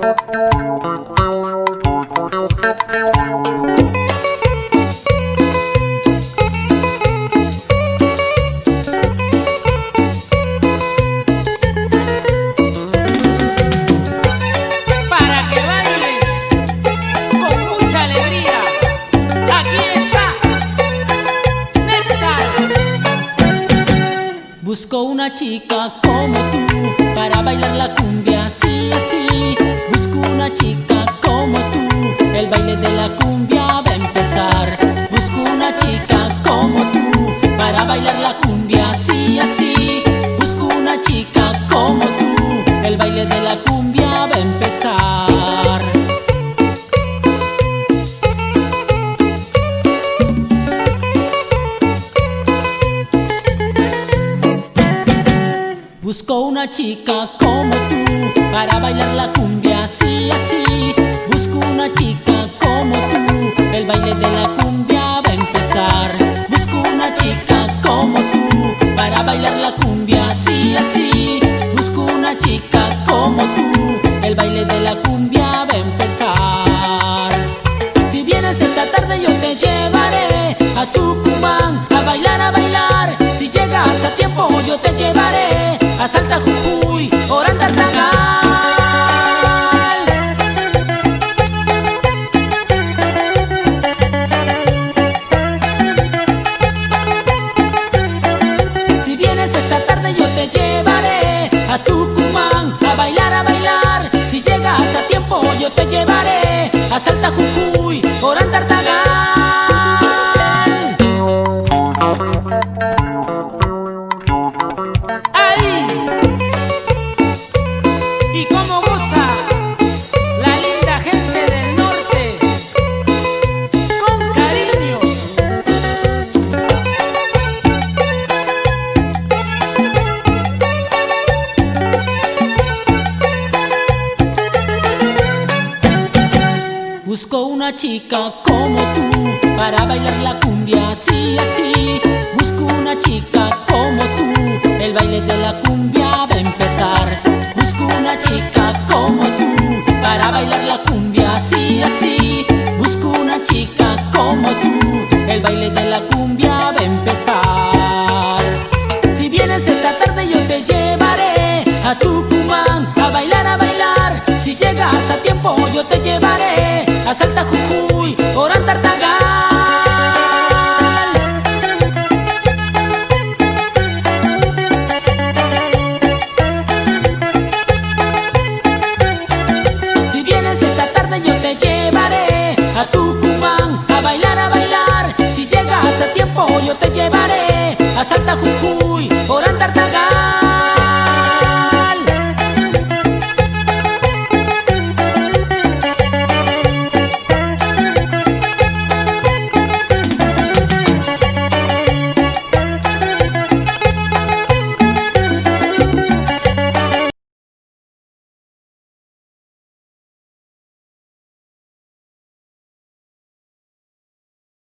Busco una chica como tú para bailar la cumbia así, así. Busco una chica como tú, el baile de la cumbia va a empezar. Busco una chica como tú para bailar la cumbia así, así. Busco una chica como tú, el baile de la cumbia va a empezar. Busco una chica como tú para bailar la cumbia así, así. Busco una chica como tú, el baile de la cumbia va a empezar. Busco una chica como tú para bailar la cumbia así, así. Busco una chica como tú, el baile de la cumbia va a empezar. Si vienes esta tarde yo te llevaré a Tucumán a bailar, a bailar. Si llegas a tiempo yo te llevaré a Salta, Jujuy, Orantartagal. Si vienes esta tarde yo te llevaré a Tucumán a bailar, a bailar. Si llegas a tiempo yo te llevaré a Salta, Jujuy, Orantartagal. Y cómo goza la linda gente del norte, con cariño. Busco una chica como tú para bailar la cumbia así, así. Busco una chica como tú, el baile de la cumbia